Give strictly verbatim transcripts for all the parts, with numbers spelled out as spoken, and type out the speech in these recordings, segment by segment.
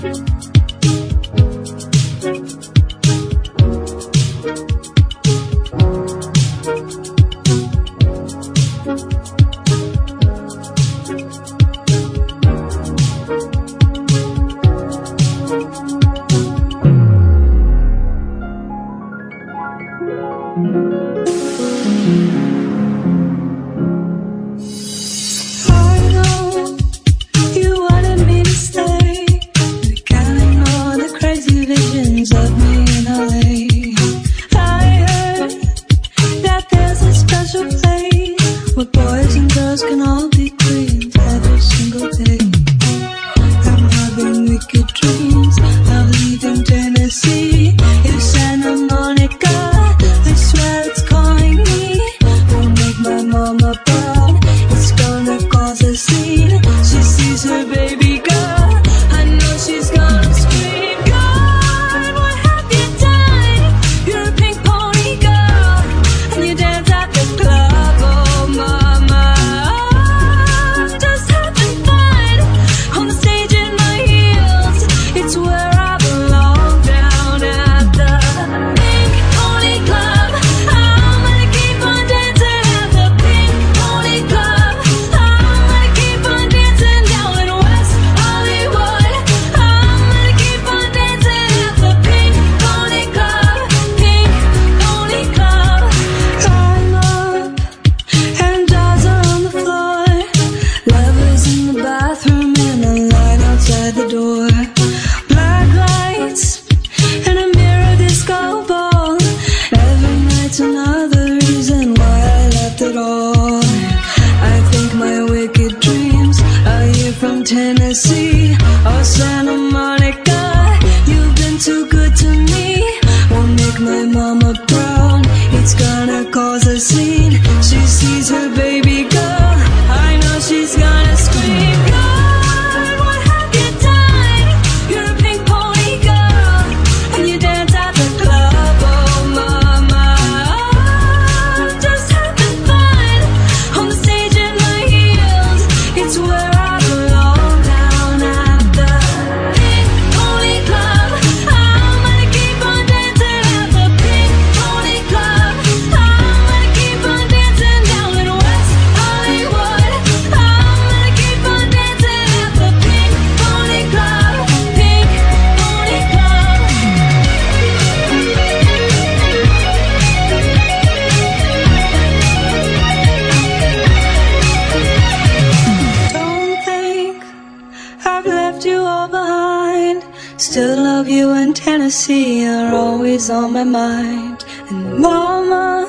On my mind. And mama,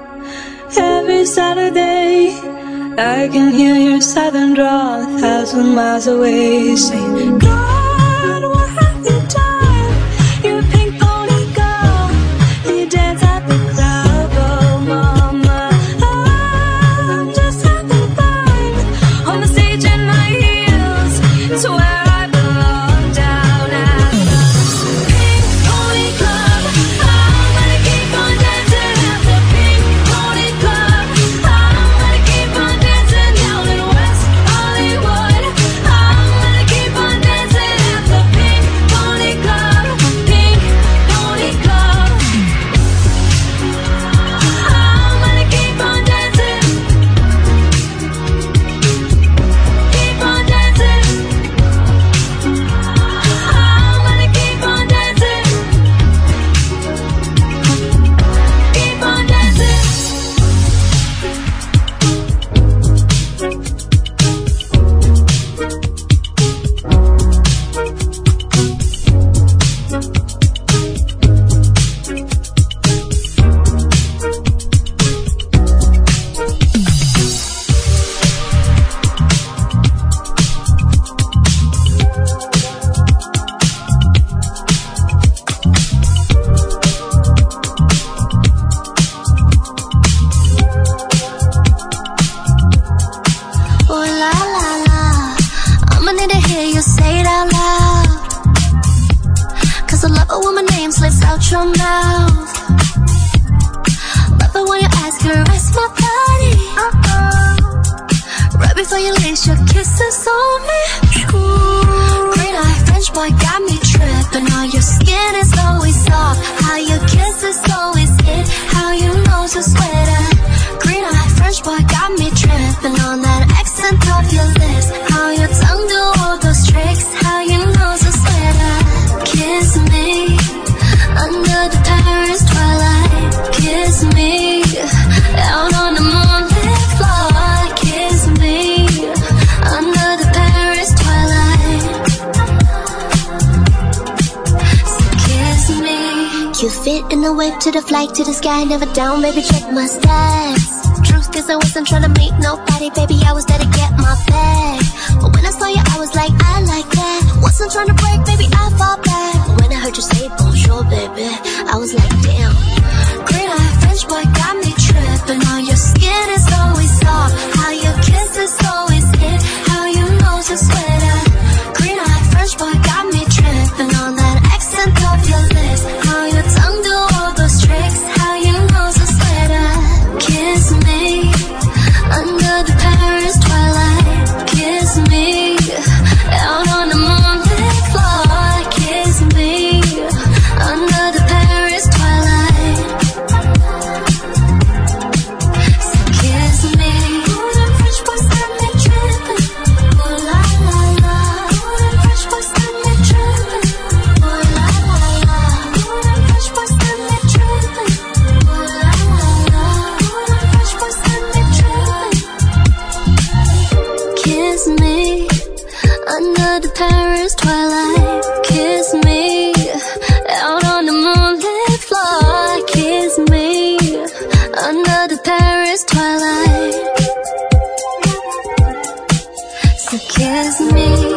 every Saturday I can hear your southern drawl a thousand miles away, saying, God, what have you done? You're a pink pony girl, and you dance at the club. Oh mama, I'm just having fun on the stage in my heels. It's where I belong, down at the Pink Pony Club. Your mouth. Love it when you ask her, rest my body. Uh-oh. Right before you lace your kisses on me. Ooh. Green eye French boy got me kisses always hit. How you know so sweater. Green eye French boy got me tripping on that accent of your lips. How your tongue do all those tricks. How you know so sweater. Kiss me under the Paris twilight. Kiss me out on the moonlit floor. Kiss me under the Paris twilight. So kiss me. You fit in the wave to the flight to the sky. Never down, baby, check my stats. Truth is I wasn't trying to meet nobody, baby, I was there to get my bag. But when I saw you, I was like, I like that. Wasn't trying to break, baby, I fall back. But when I heard you say bonjour, baby, I was like, damn. Green eye French boy got me tripping. How your skin is always soft. How your kiss is always hit. How you know so sweater. Green eye French boy got me tripping on that accent of your lips. How your tongue do all those tricks. How you know so sweater. Kiss me under the Paris twilight. Kiss me out on the moonlit floor. Kiss me under the Paris twilight. So kiss me. Ooh, them French boys got me tripping. Ooh la la la. Ooh, them French boys got me tripping. Ooh la la la. Ooh, them French boys got me tripping. Ooh la la la. Ooh, them French boys got me tripping. Kiss me under the Paris twilight. Kiss me out on the moonlit floor. Kiss me under the Paris twilight. So kiss me.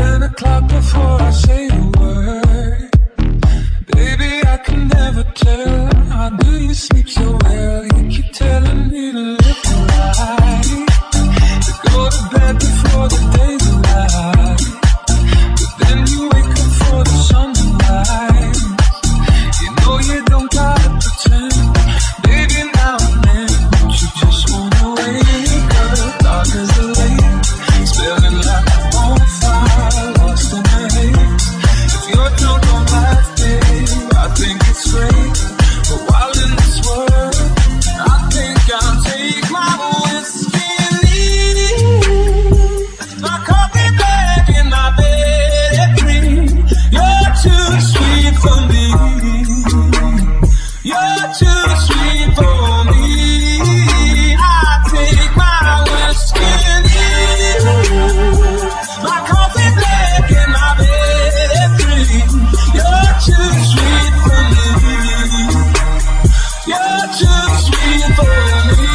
ten o'clock before I say a word. Baby, I can never tell. How do you sleep so well? You keep telling me to live the life, to go to bed before the day's alive. But then you wake up for the sun to rise. You know you don't gotta pretend. Baby, now and then, don't you just wanna wake up? Dark as the lake, spilling like a bonfire, lost in the haze. If you're drunk on life, babe, I think it's great. But while in this world, I think I'll take my whiskey and leave. My coffee black in my bed green. You're too sweet for me. You're too sweet for me. I take my whiskey and leave. My coffee black in my bed green. You're too sweet for me. You're too sweet for me.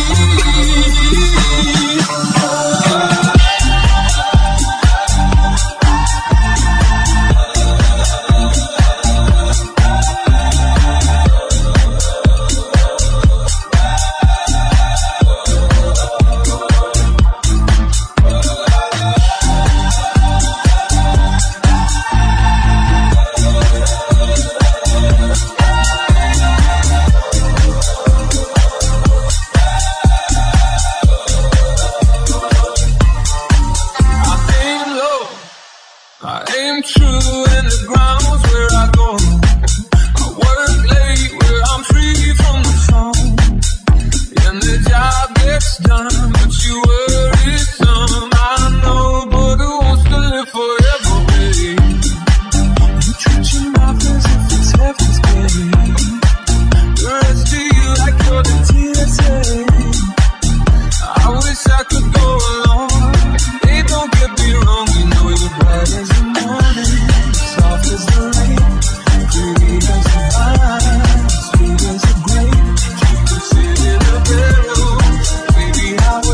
I aim true in the ground's where I go. I work late where I'm free from the phone. And the job gets done, but you worry some. I know, but who wants to live forever, babe? You treat your mouth as if it's heaven's babe. The rest of you like you're the T S A. I wish I could go along. Hey, don't get me wrong, you know you're bright as the morning, soft as the rain, pretty as the vine, sweet as the grape. You can sit in a barrel, baby, I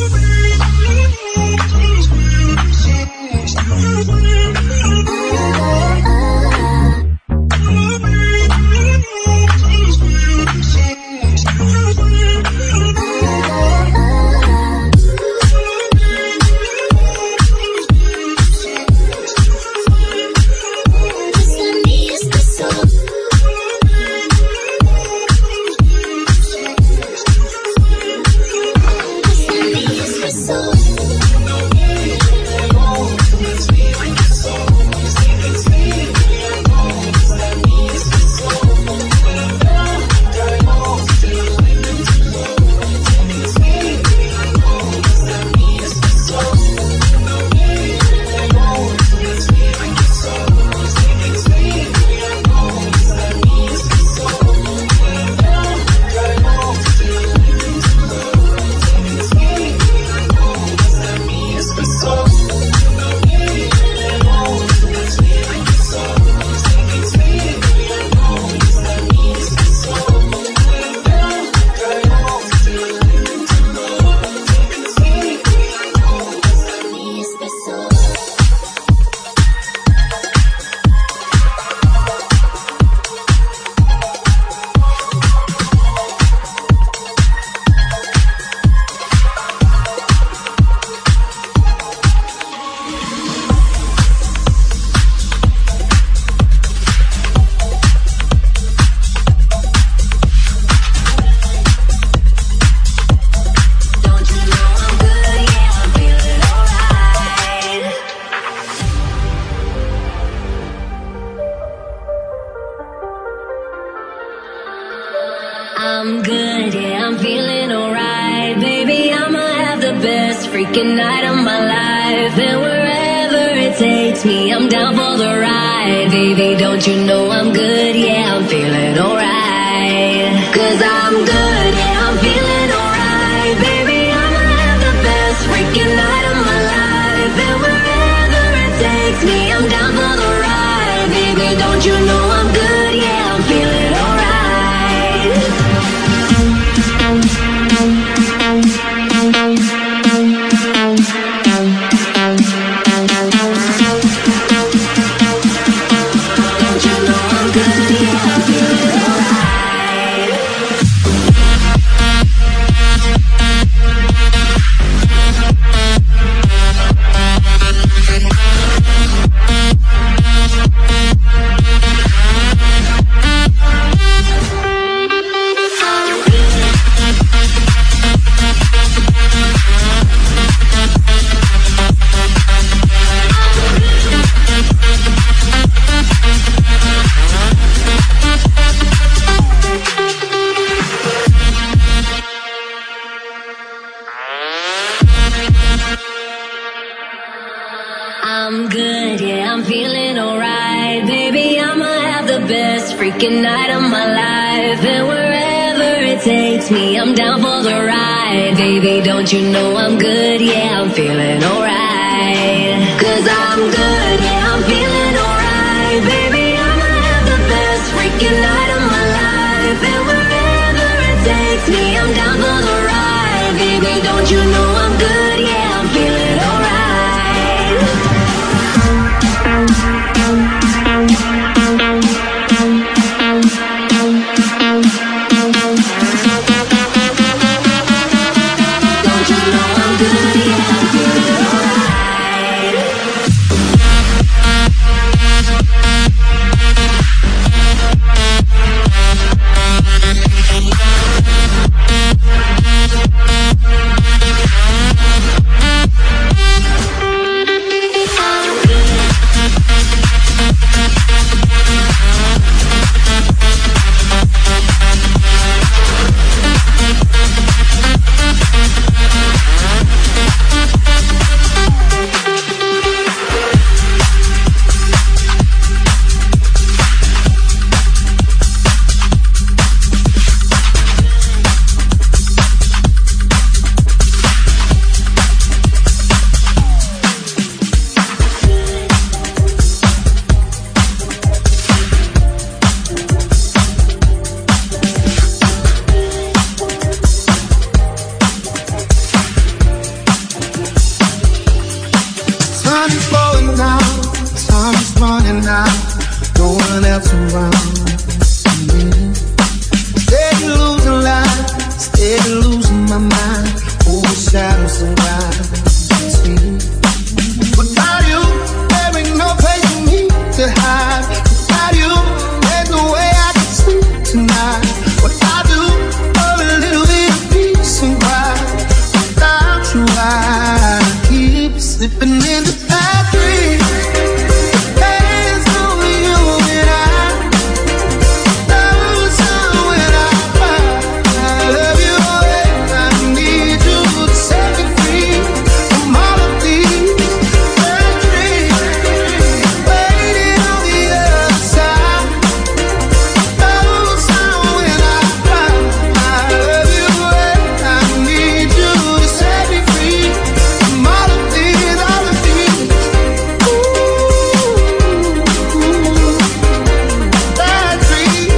I'm good, yeah, I'm feeling alright. Baby, I'ma have the best freaking night of my life. And wherever it takes me, I'm down for the ride. Baby, don't you know I'm good, yeah, I'm feeling alright. Cause I'm good, yeah, I'm feeling alright. Baby, I'ma have the best freaking night of my life. And wherever it takes me, I'm down for the ride. Baby, don't you know I'm good, yeah, I'm feeling alright. I'm good, yeah, I'm feeling alright. Baby, I'ma have the best freaking night of my life. And wherever it takes me, I'm down for the ride. Baby, don't you know I'm good, yeah, I'm feeling alright. Cause I'm good, yeah, I'm feeling alright. Baby, I'ma have the best freaking night of my life. And wherever it takes me, I'm down for the ride. Baby, don't you know I'm good, yeah, I'm feeling alright. slipping into bad dreams. Hands over you and I. Love song when I find I love you and I need you to set me free from all of these bad dreams. Waiting on the other side. Love song when I find I love you and I need you to set me free from all of these, all of these. Ooh, bad dreams.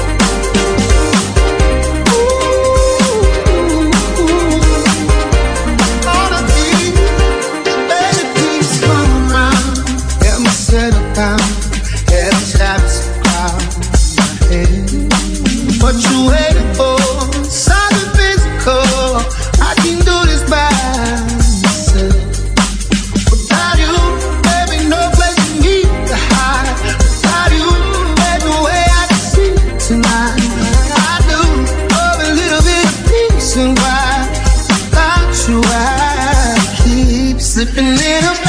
Ooh, all of these. Baby, please come around. Help me settle down. Help me stop this crowd in my head. What you waiting for? Something physical. I can do this by myself. Without you, there ain't no place for me to hide. Without you, there's no way I can see tonight. I do love a little bit of peace and quiet. Without you, I keep slipping in a